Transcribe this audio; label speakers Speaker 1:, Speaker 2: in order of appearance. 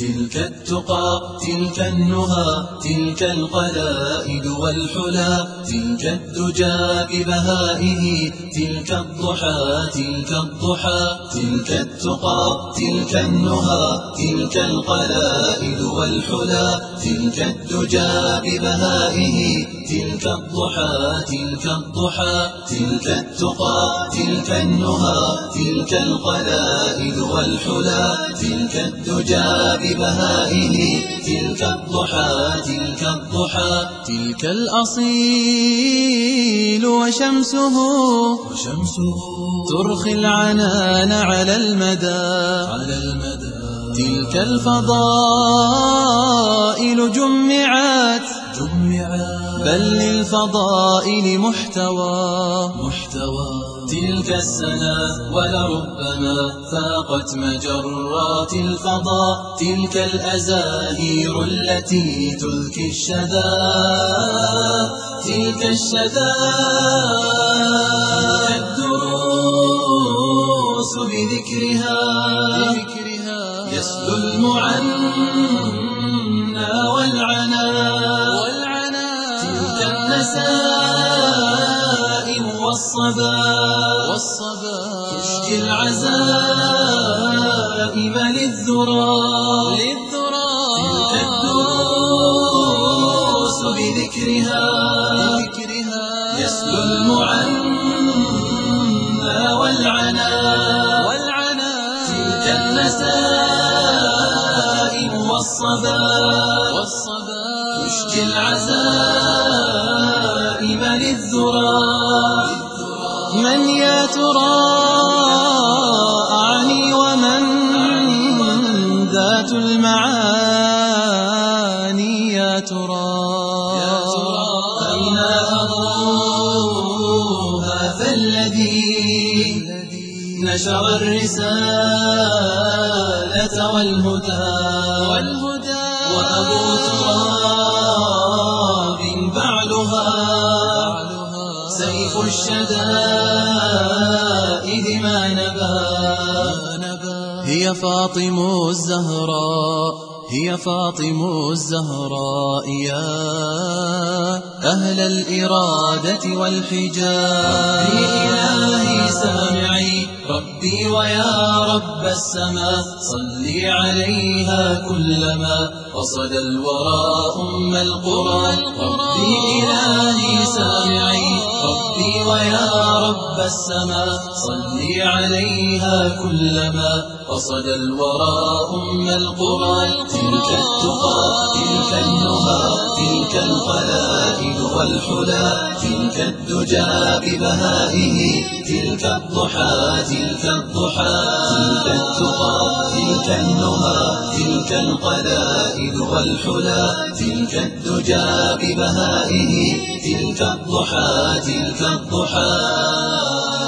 Speaker 1: تلك التقى تلك النهى تلك القلائد والحلا، تلك الدجى ببهائه تلك الضحى تلك الضحى. تلك التقى تلك النهى تلك القلائد والحلا، تلك الدجى ببهائه تلك الضحى تلك الضحى. تلك التقى تلك النهى تلك القلائد والحلا، تلك الدجى ببهائه تلك الضحى تلك الضحى.
Speaker 2: تلك الأصيل وشمسه ترخي العنان على المدى. تلك الفضائل جمعت بل للفضائل محتوى.
Speaker 1: تلك السنا ولربما فاقت مجرات الفضاء، تلك الأزاهير التي تذكي الشذا تلك الشذا. الدروس بذكرها يسلو المعنى والعنا، تلك النسائم والصبا تشكي العزائم للذرى. تلك الدروس بذكرها يسلو المعنى والعنا، تلك النسائم والصبا تشكي العزائم للذرى. من يا ترى أعني ومن ذات المعاني يا ترى؟ أين أبوها فالذي نشر الرسالة والهدى، وأبو تراب بعلها سيف الشدائد ما نبى.
Speaker 2: هي فاطم الزهراء يا أهل الإرادة والحجاب.
Speaker 1: ربي إلهي سامعي ربي ويا رب السماء، صلي عليها كلما قصد الورى القرى. ربي إلهي سامعي ربي ويا رب السماء، صلي عليها كلما قصد الورى القرى. تلك التقى تلك النهى تلك القلائد والحلا، تلك الدجى ببهائه تلك الضحى تلك الضحى. تلك التقى تلك النهى تلك القلائد والحلا، تلك الدجى ببهائه تلك الضحى تلك الضحى.